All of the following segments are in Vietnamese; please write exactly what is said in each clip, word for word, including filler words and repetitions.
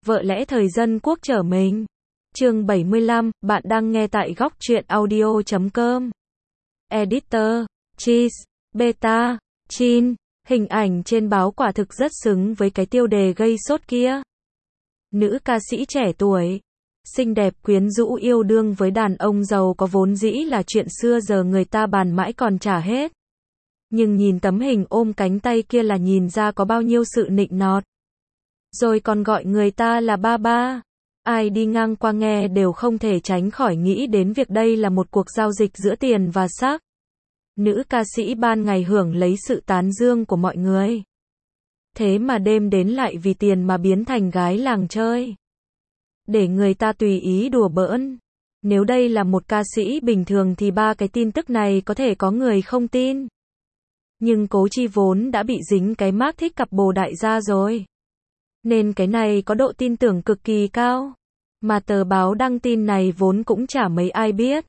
Vợ lẽ thời dân quốc trở mình. Chương bảy mươi lăm, bạn đang nghe tại góc truyện audio chấm com. Editor, Cheese, Beta, Chin, hình ảnh trên báo quả thực rất xứng với cái tiêu đề gây sốt kia. Nữ ca sĩ trẻ tuổi, xinh đẹp quyến rũ yêu đương với đàn ông giàu có vốn dĩ là chuyện xưa giờ người ta bàn mãi còn chả hết. Nhưng nhìn tấm hình ôm cánh tay kia là nhìn ra có bao nhiêu sự nịnh nọt. Rồi còn gọi người ta là ba ba. Ai đi ngang qua nghe đều không thể tránh khỏi nghĩ đến việc đây là một cuộc giao dịch giữa tiền và sắc. Nữ ca sĩ ban ngày hưởng lấy sự tán dương của mọi người. Thế mà đêm đến lại vì tiền mà biến thành gái làng chơi. Để người ta tùy ý đùa bỡn. Nếu đây là một ca sĩ bình thường thì ba cái tin tức này có thể có người không tin. Nhưng Cố Chi vốn đã bị dính cái mác thích cặp bồ đại gia rồi. Nên cái này có độ tin tưởng cực kỳ cao. Mà tờ báo đăng tin này vốn cũng chả mấy ai biết.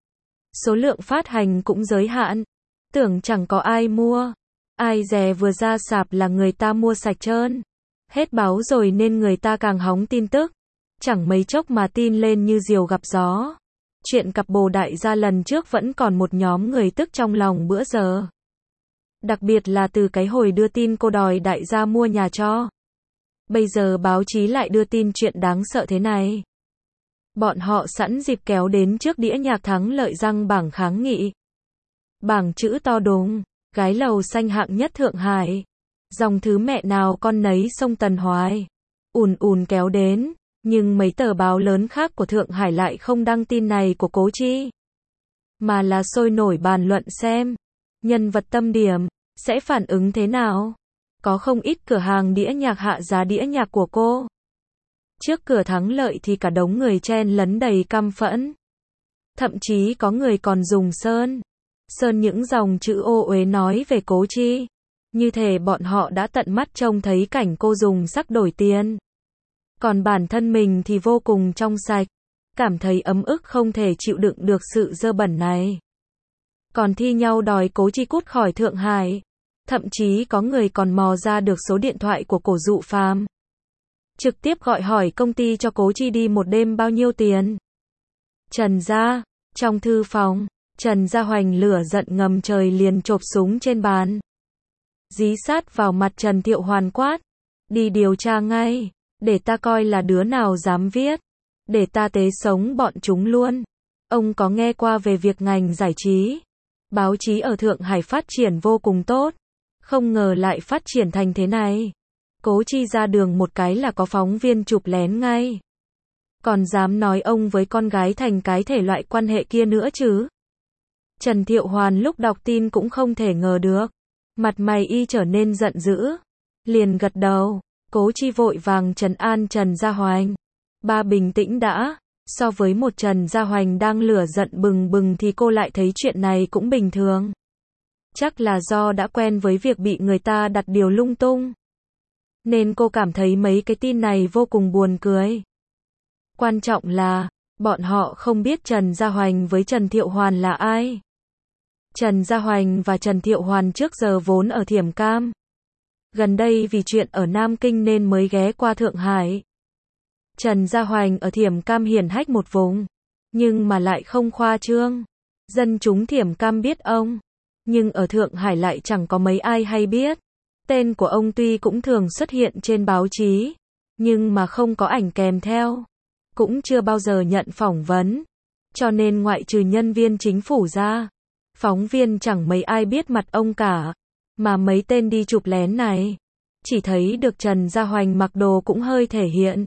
Số lượng phát hành cũng giới hạn. Tưởng chẳng có ai mua. Ai dè vừa ra sạp là người ta mua sạch trơn. Hết báo rồi nên người ta càng hóng tin tức. Chẳng mấy chốc mà tin lên như diều gặp gió. Chuyện cặp bồ đại gia lần trước vẫn còn một nhóm người tức trong lòng bữa giờ. Đặc biệt là từ cái hồi đưa tin cô đòi đại gia mua nhà cho. Bây giờ báo chí lại đưa tin chuyện đáng sợ thế này. Bọn họ sẵn dịp kéo đến trước đĩa nhạc thắng lợi răng bảng kháng nghị. Bảng chữ to đùng, gái lầu xanh hạng nhất Thượng Hải. Dòng thứ mẹ nào con nấy sông Tần Hoài. Ùn ùn kéo đến, nhưng mấy tờ báo lớn khác của Thượng Hải lại không đăng tin này của Cố Chi. Mà là sôi nổi bàn luận xem, nhân vật tâm điểm, sẽ phản ứng thế nào. Có không ít cửa hàng đĩa nhạc hạ giá đĩa nhạc của cô. Trước cửa thắng lợi thì cả đống người chen lấn đầy căm phẫn. Thậm chí có người còn dùng sơn. Sơn những dòng chữ ô uế nói về Cố Chi. Như thể bọn họ đã tận mắt trông thấy cảnh cô dùng sắc đổi tiền. Còn bản thân mình thì vô cùng trong sạch. Cảm thấy ấm ức không thể chịu đựng được sự dơ bẩn này. Còn thi nhau đòi Cố Chi cút khỏi Thượng Hải. Thậm chí có người còn mò ra được số điện thoại của Cổ Dụ Phàm. Trực tiếp gọi hỏi công ty cho Cố Chi đi một đêm bao nhiêu tiền. Trần gia, trong thư phòng, Trần Gia Hoành lửa giận ngầm trời liền chộp súng trên bàn. Dí sát vào mặt Trần Thiệu Hoàn quát. Đi điều tra ngay, để ta coi là đứa nào dám viết. Để ta tế sống bọn chúng luôn. Ông có nghe qua về việc ngành giải trí, báo chí ở Thượng Hải phát triển vô cùng tốt. Không ngờ lại phát triển thành thế này. Cố Chi ra đường một cái là có phóng viên chụp lén ngay. Còn dám nói ông với con gái thành cái thể loại quan hệ kia nữa chứ. Trần Thiệu Hoàn lúc đọc tin cũng không thể ngờ được. Mặt mày y trở nên giận dữ. Liền gật đầu. Cố Chi vội vàng trấn an Trần Gia Hoành. Ba bình tĩnh đã. So với một Trần Gia Hoành đang lửa giận bừng bừng thì cô lại thấy chuyện này cũng bình thường. Chắc là do đã quen với việc bị người ta đặt điều lung tung. Nên cô cảm thấy mấy cái tin này vô cùng buồn cười. Quan trọng là, bọn họ không biết Trần Gia Hoành với Trần Thiệu Hoàn là ai. Trần Gia Hoành và Trần Thiệu Hoàn trước giờ vốn ở Thiểm Cam. Gần đây vì chuyện ở Nam Kinh nên mới ghé qua Thượng Hải. Trần Gia Hoành ở Thiểm Cam hiển hách một vùng. Nhưng mà lại không khoa trương. Dân chúng Thiểm Cam biết ông. Nhưng ở Thượng Hải lại chẳng có mấy ai hay biết. Tên của ông tuy cũng thường xuất hiện trên báo chí, nhưng mà không có ảnh kèm theo. Cũng chưa bao giờ nhận phỏng vấn. Cho nên ngoại trừ nhân viên chính phủ ra, phóng viên chẳng mấy ai biết mặt ông cả. Mà mấy tên đi chụp lén này, chỉ thấy được Trần Gia Hoành mặc đồ cũng hơi thể hiện.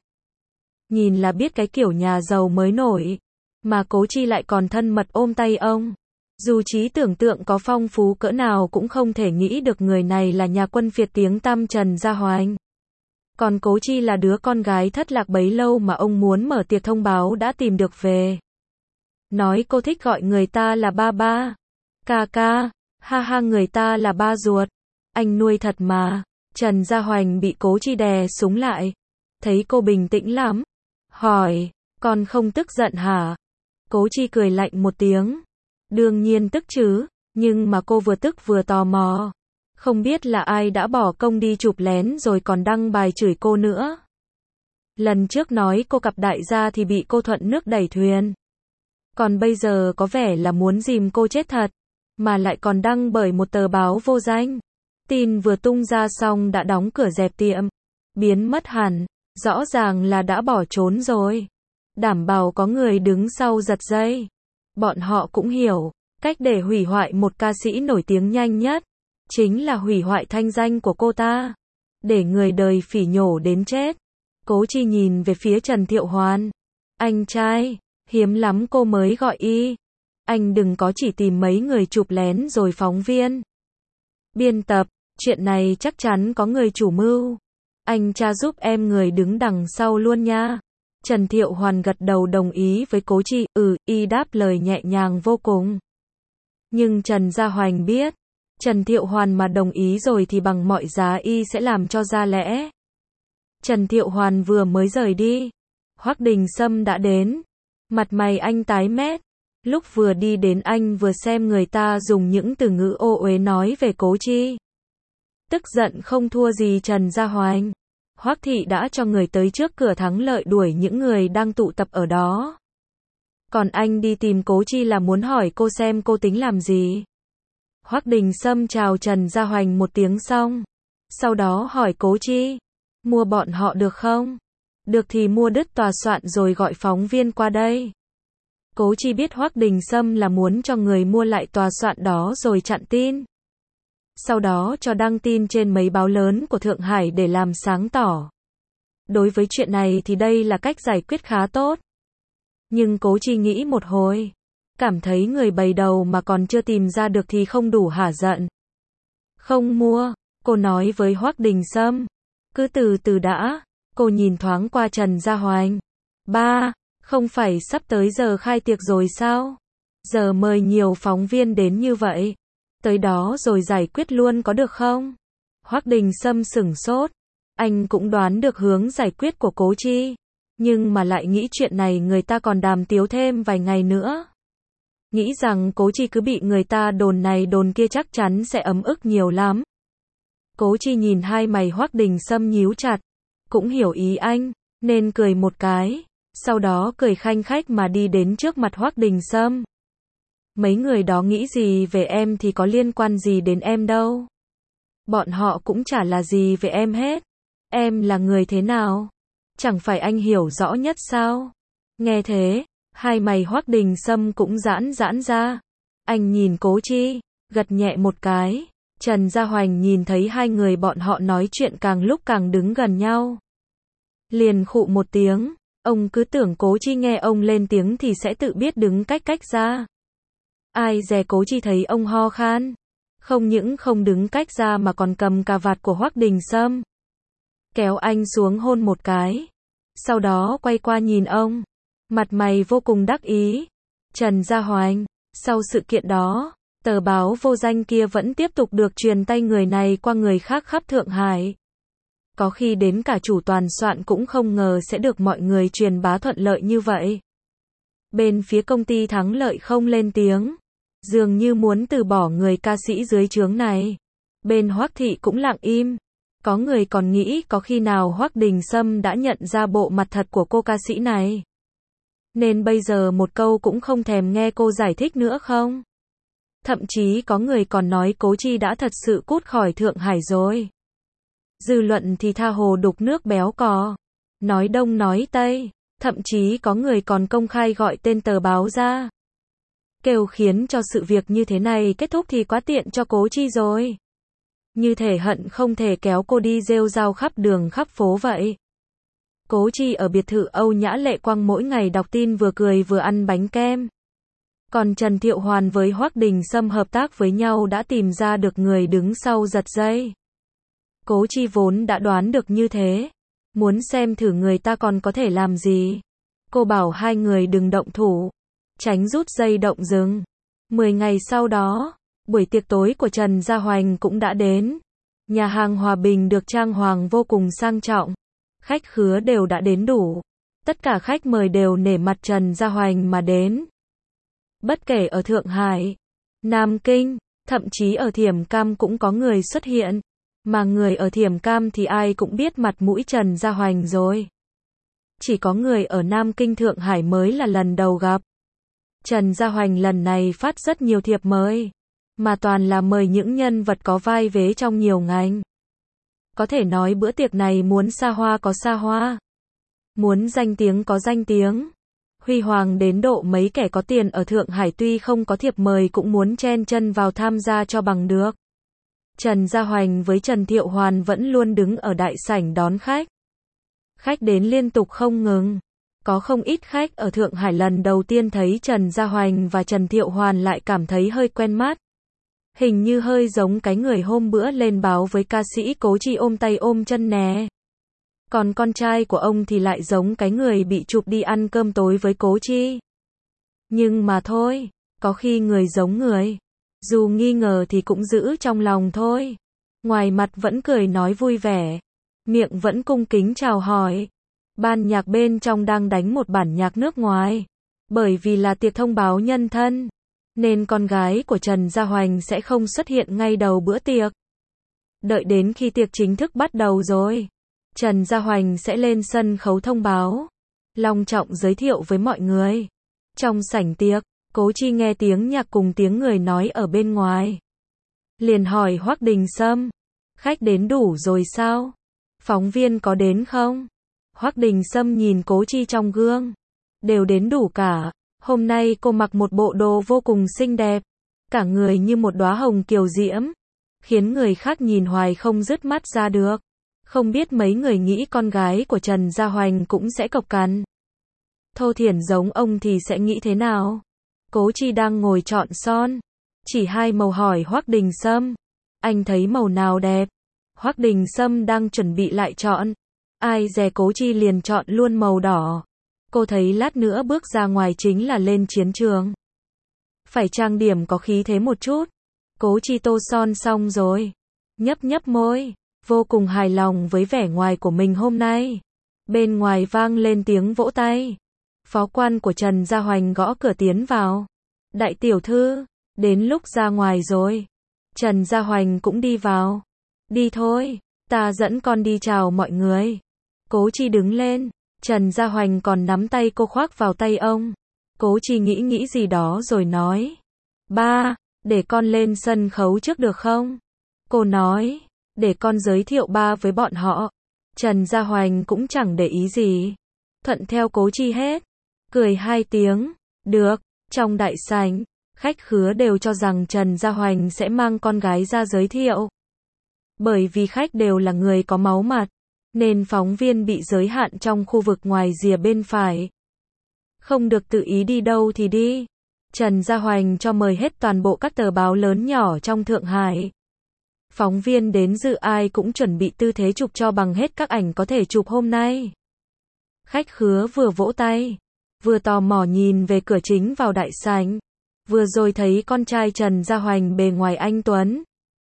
Nhìn là biết cái kiểu nhà giàu mới nổi. Mà Cố Chi lại còn thân mật ôm tay ông. Dù trí tưởng tượng có phong phú cỡ nào cũng không thể nghĩ được người này là nhà quân phiệt tiếng tăm Trần Gia Hoành. Còn Cố Chi là đứa con gái thất lạc bấy lâu mà ông muốn mở tiệc thông báo đã tìm được về. Nói cô thích gọi người ta là ba ba. Ca ca, ha ha người ta là ba ruột. Anh nuôi thật mà. Trần Gia Hoành bị Cố Chi đè súng lại. Thấy cô bình tĩnh lắm. Hỏi, con không tức giận hả? Cố Chi cười lạnh một tiếng. Đương nhiên tức chứ, nhưng mà cô vừa tức vừa tò mò. Không biết là ai đã bỏ công đi chụp lén rồi còn đăng bài chửi cô nữa. Lần trước nói cô cặp đại gia thì bị cô thuận nước đẩy thuyền. Còn bây giờ có vẻ là muốn dìm cô chết thật, mà lại còn đăng bởi một tờ báo vô danh. Tin vừa tung ra xong đã đóng cửa dẹp tiệm, biến mất hẳn, rõ ràng là đã bỏ trốn rồi. Đảm bảo có người đứng sau giật dây. Bọn họ cũng hiểu, cách để hủy hoại một ca sĩ nổi tiếng nhanh nhất, chính là hủy hoại thanh danh của cô ta. Để người đời phỉ nhổ đến chết. Cố Chi nhìn về phía Trần Thiệu Hoàn. Anh trai, hiếm lắm cô mới gọi y. Anh đừng có chỉ tìm mấy người chụp lén rồi phóng viên. Biên tập, chuyện này chắc chắn có người chủ mưu. Anh tra giúp em người đứng đằng sau luôn nha. Trần Thiệu Hoàn gật đầu đồng ý với Cố Chi, ừ, y đáp lời nhẹ nhàng vô cùng. Nhưng Trần Gia Hoành biết, Trần Thiệu Hoàn mà đồng ý rồi thì bằng mọi giá y sẽ làm cho ra lẽ. Trần Thiệu Hoàn vừa mới rời đi, Hoắc Đình Sâm đã đến. Mặt mày anh tái mét. Lúc vừa đi đến anh vừa xem người ta dùng những từ ngữ ô uế nói về Cố Chi. Tức giận không thua gì Trần Gia Hoành. Hoắc thị đã cho người tới trước cửa thắng lợi đuổi những người đang tụ tập ở đó. Còn anh đi tìm Cố Chi là muốn hỏi cô xem cô tính làm gì. Hoắc Đình Sâm chào Trần Gia Hoành một tiếng xong. Sau đó hỏi Cố Chi, mua bọn họ được không? Được thì mua đứt tòa soạn rồi gọi phóng viên qua đây. Cố Chi biết Hoắc Đình Sâm là muốn cho người mua lại tòa soạn đó rồi chặn tin. Sau đó cho đăng tin trên mấy báo lớn của Thượng Hải để làm sáng tỏ. Đối với chuyện này thì đây là cách giải quyết khá tốt. Nhưng Cố Chi nghĩ một hồi, cảm thấy người bày đầu mà còn chưa tìm ra được thì không đủ hả giận. Không mua, cô nói với Hoắc Đình Sâm. Cứ từ từ đã, cô nhìn thoáng qua Trần Gia Hoành. Ba, không phải sắp tới giờ khai tiệc rồi sao? Giờ mời nhiều phóng viên đến như vậy. Tới đó rồi giải quyết luôn có được không? Hoắc Đình Sâm sửng sốt. Anh cũng đoán được hướng giải quyết của Cố Chi. Nhưng mà lại nghĩ chuyện này người ta còn đàm tiếu thêm vài ngày nữa. Nghĩ rằng Cố Chi cứ bị người ta đồn này đồn kia chắc chắn sẽ ấm ức nhiều lắm. Cố Chi nhìn hai mày Hoắc Đình Sâm nhíu chặt. Cũng hiểu ý anh, nên cười một cái. Sau đó cười khanh khách mà đi đến trước mặt Hoắc Đình Sâm. Mấy người đó nghĩ gì về em thì có liên quan gì đến em đâu. Bọn họ cũng chả là gì về em hết. Em là người thế nào? Chẳng phải anh hiểu rõ nhất sao? Nghe thế, hai mày Hoắc Đình Sâm cũng giãn giãn ra. Anh nhìn Cố Chi, gật nhẹ một cái. Trần Gia Hoành nhìn thấy hai người bọn họ nói chuyện càng lúc càng đứng gần nhau. Liền khụ một tiếng, ông cứ tưởng Cố Chi nghe ông lên tiếng thì sẽ tự biết đứng cách cách ra. Ai dè Cố Chi thấy ông ho khan. Không những không đứng cách ra mà còn cầm cà vạt của Hoắc Đình Sâm. Kéo anh xuống hôn một cái. Sau đó quay qua nhìn ông. Mặt mày vô cùng đắc ý. Trần Gia Hoành, sau sự kiện đó, tờ báo vô danh kia vẫn tiếp tục được truyền tay người này qua người khác khắp Thượng Hải. Có khi đến cả chủ toàn soạn cũng không ngờ sẽ được mọi người truyền bá thuận lợi như vậy. Bên phía công ty Thắng Lợi không lên tiếng. Dường như muốn từ bỏ người ca sĩ dưới trướng này. Bên Hoắc thị cũng lặng im. Có người còn nghĩ có khi nào Hoắc Đình Sâm đã nhận ra bộ mặt thật của cô ca sĩ này. Nên bây giờ một câu cũng không thèm nghe cô giải thích nữa không? Thậm chí có người còn nói Cố Chi đã thật sự cút khỏi Thượng Hải rồi. Dư luận thì tha hồ đục nước béo cò. Nói đông nói tây. Thậm chí có người còn công khai gọi tên tờ báo ra. Kêu khiến cho sự việc như thế này kết thúc thì quá tiện cho Cố Chi rồi. Như thể hận không thể kéo cô đi rêu rao khắp đường khắp phố vậy. Cố Chi ở biệt thự Âu Nhã Lệ Quang mỗi ngày đọc tin vừa cười vừa ăn bánh kem. Còn Trần Thiệu Hoàn với Hoắc Đình Sâm hợp tác với nhau đã tìm ra được người đứng sau giật dây. Cố Chi vốn đã đoán được như thế. Muốn xem thử người ta còn có thể làm gì. Cô bảo hai người đừng động thủ. Tránh rút dây động rừng. Mười ngày sau đó, buổi tiệc tối của Trần Gia Hoành cũng đã đến. Nhà hàng Hòa Bình được trang hoàng vô cùng sang trọng. Khách khứa đều đã đến đủ. Tất cả khách mời đều nể mặt Trần Gia Hoành mà đến. Bất kể ở Thượng Hải, Nam Kinh, thậm chí ở Thiểm Cam cũng có người xuất hiện. Mà người ở Thiểm Cam thì ai cũng biết mặt mũi Trần Gia Hoành rồi. chỉ có người ở Nam Kinh Thượng Hải mới là lần đầu gặp. Trần Gia Hoành lần này phát rất nhiều thiệp mời, mà toàn là mời những nhân vật có vai vế trong nhiều ngành. Có thể nói bữa tiệc này muốn xa hoa có xa hoa, muốn danh tiếng có danh tiếng. Huy hoàng đến độ mấy kẻ có tiền ở Thượng Hải tuy không có thiệp mời cũng muốn chen chân vào tham gia cho bằng được. Trần Gia Hoành với Trần Thiệu Hoàn vẫn luôn đứng ở đại sảnh đón khách. Khách đến liên tục không ngừng. Có không ít khách ở Thượng Hải lần đầu tiên thấy Trần Gia Hoành và Trần Thiệu Hoàn lại cảm thấy hơi quen mắt. Hình như hơi giống cái người hôm bữa lên báo với ca sĩ Cố Chi ôm tay ôm chân nè. Còn con trai của ông thì lại giống cái người bị chụp đi ăn cơm tối với Cố Chi. Nhưng mà thôi, có khi người giống người. Dù nghi ngờ thì cũng giữ trong lòng thôi. Ngoài mặt vẫn cười nói vui vẻ. Miệng vẫn cung kính chào hỏi. Ban nhạc bên trong đang đánh một bản nhạc nước ngoài. Bởi vì là tiệc thông báo nhân thân, nên con gái của Trần Gia Hoành sẽ không xuất hiện ngay đầu bữa tiệc. Đợi đến khi tiệc chính thức bắt đầu rồi, Trần Gia Hoành sẽ lên sân khấu thông báo, long trọng giới thiệu với mọi người. Trong sảnh tiệc, Cố Chi nghe tiếng nhạc cùng tiếng người nói ở bên ngoài. Liền hỏi Hoắc Đình Sâm, khách đến đủ rồi sao? Phóng viên có đến không? Hoắc Đình Sâm nhìn Cố Chi trong gương. Đều đến đủ cả. Hôm nay cô mặc một bộ đồ vô cùng xinh đẹp. Cả người như một đóa hồng kiều diễm. Khiến người khác nhìn hoài không dứt mắt ra được. Không biết mấy người nghĩ con gái của Trần Gia Hoành cũng sẽ cộc cằn. Thô thiển giống ông thì sẽ nghĩ thế nào? Cố Chi đang ngồi chọn son. Chỉ hai màu hỏi Hoắc Đình Sâm. Anh thấy màu nào đẹp? Hoắc Đình Sâm đang chuẩn bị lại chọn. Ai dè Cố Chi liền chọn luôn màu đỏ. Cô thấy lát nữa bước ra ngoài chính là lên chiến trường. Phải trang điểm có khí thế một chút. Cố Chi tô son xong rồi. Nhấp nhấp môi. Vô cùng hài lòng với vẻ ngoài của mình hôm nay. Bên ngoài vang lên tiếng vỗ tay. Phó quan của Trần Gia Hoành gõ cửa tiến vào. Đại tiểu thư, đến lúc ra ngoài rồi. Trần Gia Hoành cũng đi vào. Đi thôi, ta dẫn con đi chào mọi người. Cố Chi đứng lên. Trần Gia Hoành còn nắm tay cô khoác vào tay ông. Cố Chi nghĩ nghĩ gì đó rồi nói. Ba, để con lên sân khấu trước được không? Cô nói, để con giới thiệu ba với bọn họ. Trần Gia Hoành cũng chẳng để ý gì. Thuận theo Cố Chi hết. Cười hai tiếng. Được. Trong đại sảnh, khách khứa đều cho rằng Trần Gia Hoành sẽ mang con gái ra giới thiệu. Bởi vì khách đều là người có máu mặt, nên phóng viên bị giới hạn trong khu vực ngoài rìa bên phải. Không được tự ý đi đâu thì đi. Trần Gia Hoành cho mời hết toàn bộ các tờ báo lớn nhỏ trong Thượng Hải. Phóng viên đến dự ai cũng chuẩn bị tư thế chụp cho bằng hết các ảnh có thể chụp hôm nay. Khách khứa vừa vỗ tay, vừa tò mò nhìn về cửa chính vào đại sảnh, vừa rồi thấy con trai Trần Gia Hoành bề ngoài anh tuấn.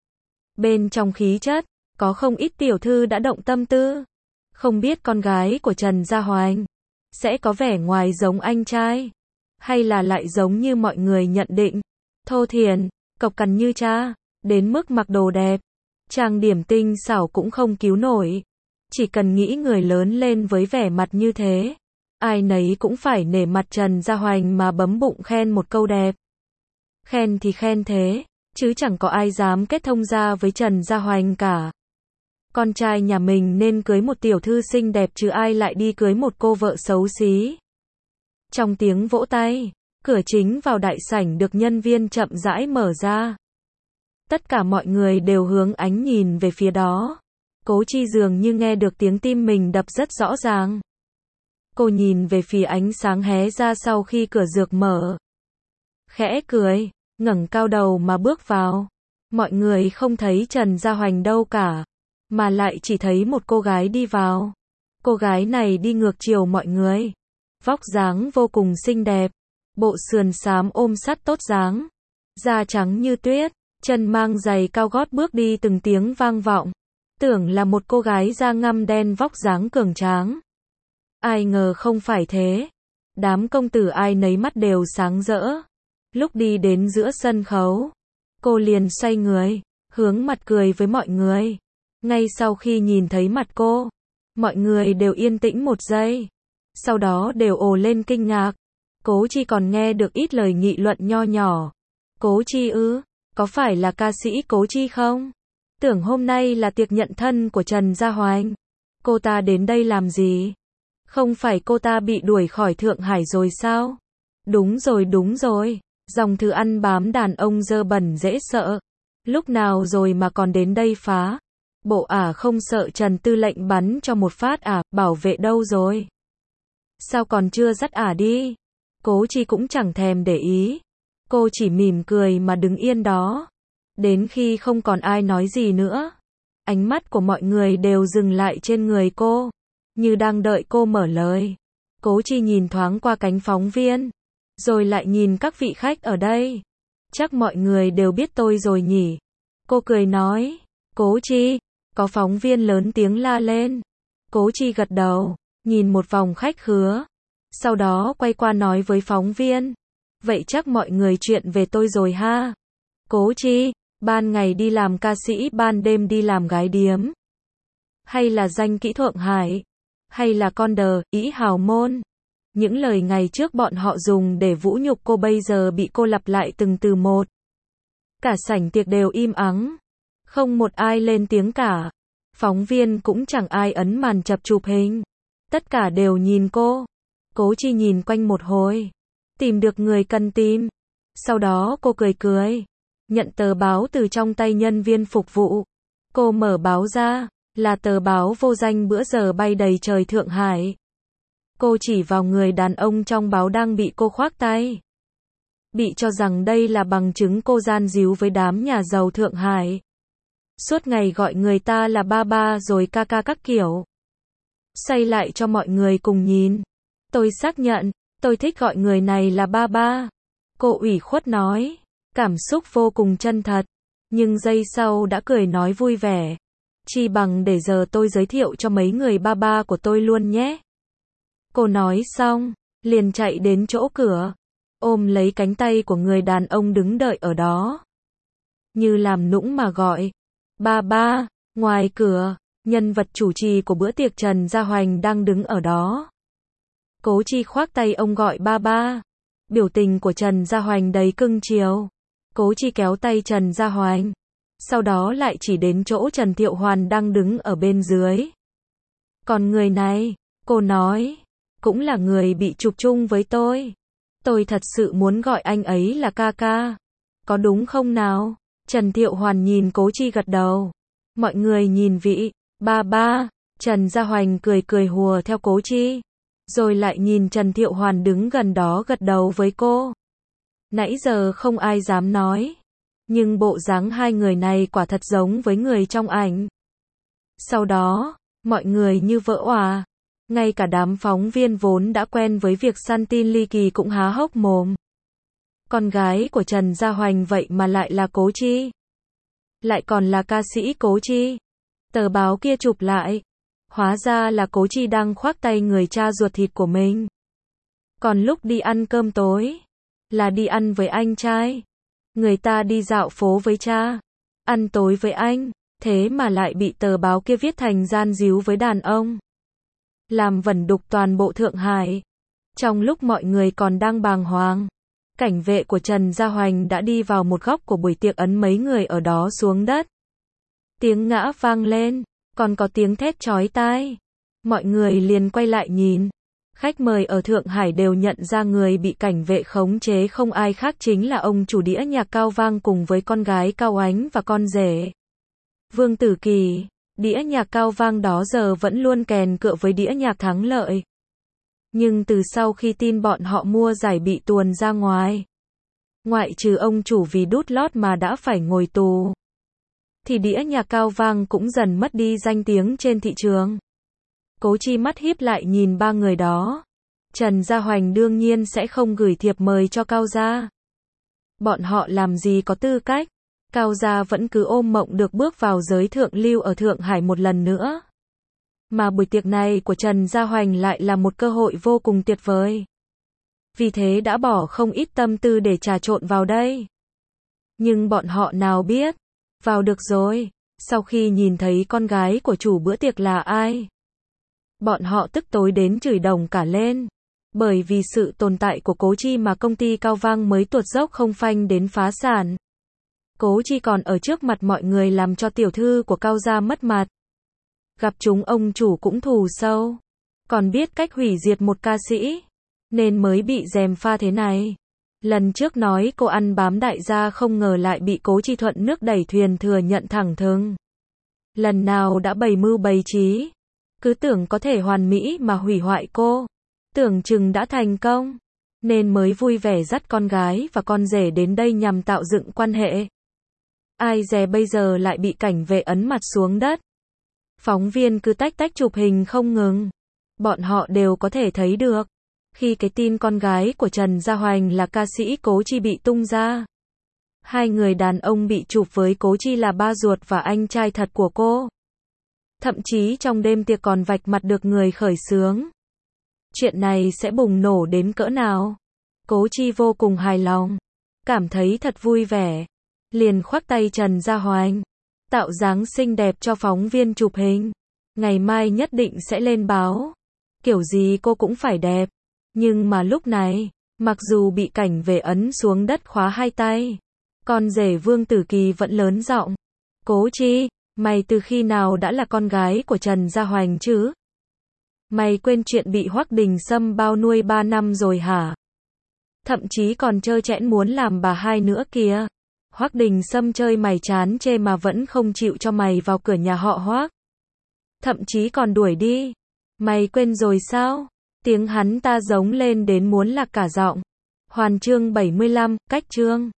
Bên trong khí chất, có không ít tiểu thư đã động tâm tư. Không biết con gái của Trần Gia Hoành sẽ có vẻ ngoài giống anh trai, hay là lại giống như mọi người nhận định, thô thiển, cộc cằn như cha, đến mức mặc đồ đẹp, trang điểm tinh xảo cũng không cứu nổi. Chỉ cần nghĩ người lớn lên với vẻ mặt như thế, ai nấy cũng phải nể mặt Trần Gia Hoành mà bấm bụng khen một câu đẹp. Khen thì khen thế, chứ chẳng có ai dám kết thông gia với Trần Gia Hoành cả. Con trai nhà mình nên cưới một tiểu thư xinh đẹp chứ ai lại đi cưới một cô vợ xấu xí. Trong tiếng vỗ tay, cửa chính vào đại sảnh được nhân viên chậm rãi mở ra. Tất cả mọi người đều hướng ánh nhìn về phía đó. Cố Chi dường như nghe được tiếng tim mình đập rất rõ ràng. Cô nhìn về phía ánh sáng hé ra sau khi cửa dược mở. Khẽ cười, ngẩng cao đầu mà bước vào. Mọi người không thấy Trần Gia Hoành đâu cả, mà lại chỉ thấy một cô gái đi vào. Cô gái này đi ngược chiều mọi người. Vóc dáng vô cùng xinh đẹp, bộ sườn xám ôm sát tốt dáng, da trắng như tuyết, chân mang giày cao gót bước đi từng tiếng vang vọng. Tưởng là một cô gái da ngăm đen vóc dáng cường tráng. Ai ngờ không phải thế. Đám công tử ai nấy mắt đều sáng rỡ. Lúc đi đến giữa sân khấu, cô liền xoay người, hướng mặt cười với mọi người. Ngay sau khi nhìn thấy mặt cô, mọi người đều yên tĩnh một giây. sau đó đều ồ lên kinh ngạc. Cố Chi còn nghe được ít lời nghị luận nho nhỏ. Cố Chi ư, có phải là ca sĩ Cố Chi không? Tưởng hôm nay là tiệc nhận thân của Trần Gia Hoành. Cô ta đến đây làm gì? Không phải cô ta bị đuổi khỏi Thượng Hải rồi sao? Đúng rồi đúng rồi, dòng thứ ăn bám đàn ông dơ bẩn dễ sợ. Lúc nào rồi mà còn đến đây phá? Bộ ả không sợ Trần Tư lệnh bắn cho một phát à, bảo vệ đâu rồi? Sao còn chưa dắt ả đi? Cố Chi cũng chẳng thèm để ý. Cô chỉ mỉm cười mà đứng yên đó. Đến khi không còn ai nói gì nữa, ánh mắt của mọi người đều dừng lại trên người cô, như đang đợi cô mở lời. Cố Chi nhìn thoáng qua cánh phóng viên, rồi lại nhìn các vị khách ở đây. Chắc mọi người đều biết tôi rồi nhỉ? Cô cười nói. Cố Chi, có phóng viên lớn tiếng la lên. Cố Chi gật đầu, nhìn một vòng khách khứa. Sau đó quay qua nói với phóng viên. Vậy chắc mọi người chuyện về tôi rồi ha? Cố Chi, ban ngày đi làm ca sĩ, ban đêm đi làm gái điếm. Hay là danh kỹ Thượng Hải? Hay là con đờ, ý hào môn? Những lời ngày trước bọn họ dùng để vũ nhục cô bây giờ bị cô lặp lại từng từ một. Cả sảnh tiệc đều im ắng. Không một ai lên tiếng cả. Phóng viên cũng chẳng ai ấn màn chập chụp hình. Tất cả đều nhìn cô. Cố Chi nhìn quanh một hồi. Tìm được người cần tìm. Sau đó cô cười cười. Nhận tờ báo từ trong tay nhân viên phục vụ. Cô mở báo ra. Là tờ báo vô danh bữa giờ bay đầy trời Thượng Hải. Cô chỉ vào người đàn ông trong báo đang bị cô khoác tay. Bị cho rằng đây là bằng chứng cô gian díu với đám nhà giàu Thượng Hải. Suốt ngày gọi người ta là ba ba rồi ca ca các kiểu. Xây lại cho mọi người cùng nhìn. Tôi xác nhận, tôi thích gọi người này là ba ba. Cô ủy khuất nói. Cảm xúc vô cùng chân thật. Nhưng giây sau đã cười nói vui vẻ. Chi bằng để giờ tôi giới thiệu cho mấy người ba ba của tôi luôn nhé. Cô nói xong, liền chạy đến chỗ cửa, ôm lấy cánh tay của người đàn ông đứng đợi ở đó. Như làm nũng mà gọi. Ba ba, ngoài cửa, nhân vật chủ trì của bữa tiệc Trần Gia Hoành đang đứng ở đó. Cố Chi khoác tay ông gọi ba ba. Biểu tình của Trần Gia Hoành đầy cưng chiều. Cố Chi kéo tay Trần Gia Hoành. Sau đó lại chỉ đến chỗ Trần Thiệu Hoàn đang đứng ở bên dưới. Còn người này, cô nói, cũng là người bị chụp chung với tôi. Tôi thật sự muốn gọi anh ấy là ca ca. Có đúng không nào? Trần Thiệu Hoàn nhìn Cố Chi gật đầu. Mọi người nhìn vị, ba ba. Trần Gia Hoành cười cười hùa theo Cố Chi. Rồi lại nhìn Trần Thiệu Hoàn đứng gần đó gật đầu với cô. Nãy giờ không ai dám nói. Nhưng bộ dáng hai người này quả thật giống với người trong ảnh. Sau đó, mọi người như vỡ òa. Ngay cả đám phóng viên vốn đã quen với việc săn tin ly kỳ cũng há hốc mồm. Con gái của Trần Gia Hoành vậy mà lại là Cố Chi. Lại còn là ca sĩ Cố Chi. Tờ báo kia chụp lại. Hóa ra là Cố Chi đang khoác tay người cha ruột thịt của mình. Còn lúc đi ăn cơm tối, là đi ăn với anh trai. Người ta đi dạo phố với cha, ăn tối với anh, thế mà lại bị tờ báo kia viết thành gian díu với đàn ông. Làm vẩn đục toàn bộ Thượng Hải. Trong lúc mọi người còn đang bàng hoàng, cảnh vệ của Trần Gia Hoành đã đi vào một góc của buổi tiệc ấn mấy người ở đó xuống đất. Tiếng ngã vang lên, còn có tiếng thét chói tai. Mọi người liền quay lại nhìn. Khách mời ở Thượng Hải đều nhận ra người bị cảnh vệ khống chế không ai khác chính là ông chủ đĩa nhạc Cao Vang cùng với con gái Cao Ánh và con rể Vương Tử Kỳ. Đĩa nhạc Cao Vang đó giờ vẫn luôn kèn cựa với đĩa nhạc Thắng Lợi. Nhưng từ sau khi tin bọn họ mua giải bị tuồn ra ngoài, ngoại trừ ông chủ vì đút lót mà đã phải ngồi tù, thì đĩa nhạc Cao Vang cũng dần mất đi danh tiếng trên thị trường. Cố Chi mắt híp lại nhìn ba người đó. Trần Gia Hoành đương nhiên sẽ không gửi thiệp mời cho Cao gia. Bọn họ làm gì có tư cách. Cao gia vẫn cứ ôm mộng được bước vào giới thượng lưu ở Thượng Hải một lần nữa. Mà buổi tiệc này của Trần Gia Hoành lại là một cơ hội vô cùng tuyệt vời. Vì thế đã bỏ không ít tâm tư để trà trộn vào đây. Nhưng bọn họ nào biết, vào được rồi, sau khi nhìn thấy con gái của chủ bữa tiệc là ai. Bọn họ tức tối đến chửi đồng cả lên. Bởi vì sự tồn tại của Cố Chi mà công ty Cao Vang mới tuột dốc không phanh đến phá sản. Cố Chi còn ở trước mặt mọi người làm cho tiểu thư của Cao gia mất mặt. Gặp chúng ông chủ cũng thù sâu. Còn biết cách hủy diệt một ca sĩ. Nên mới bị gièm pha thế này. Lần trước nói cô ăn bám đại gia không ngờ lại bị Cố Chi thuận nước đẩy thuyền thừa nhận thẳng thừng. Lần nào đã bày mưu bày trí. Cứ tưởng có thể hoàn mỹ mà hủy hoại cô. Tưởng chừng đã thành công. Nên mới vui vẻ dắt con gái và con rể đến đây nhằm tạo dựng quan hệ. Ai dè bây giờ lại bị cảnh vệ ấn mặt xuống đất. Phóng viên cứ tách tách chụp hình không ngừng. Bọn họ đều có thể thấy được. Khi cái tin con gái của Trần Gia Hoành là ca sĩ Cố Chi bị tung ra. Hai người đàn ông bị chụp với Cố Chi là ba ruột và anh trai thật của cô. Thậm chí trong đêm tiệc còn vạch mặt được người khởi xướng. Chuyện này sẽ bùng nổ đến cỡ nào? Cố Chi vô cùng hài lòng. Cảm thấy thật vui vẻ. Liền khoác tay Trần Gia Hoành. Tạo dáng xinh đẹp cho phóng viên chụp hình. Ngày mai nhất định sẽ lên báo. Kiểu gì cô cũng phải đẹp. Nhưng mà lúc này, mặc dù bị cảnh vệ ấn xuống đất khóa hai tay. Con rể Vương Tử Kỳ vẫn lớn giọng. Cố Chi, mày từ khi nào đã là con gái của Trần Gia Hoành chứ? Mày quên chuyện bị Hoắc Đình Sâm bao nuôi ba năm rồi hả? Thậm chí còn trơ trẽn muốn làm bà hai nữa kìa. Hoắc Đình Sâm chơi mày chán chê mà vẫn không chịu cho mày vào cửa nhà họ Hoắc. Thậm chí còn đuổi đi. Mày quên rồi sao? Tiếng hắn ta giống lên đến muốn lạc cả giọng. Hoàn chương bảy mươi lăm, cách chương.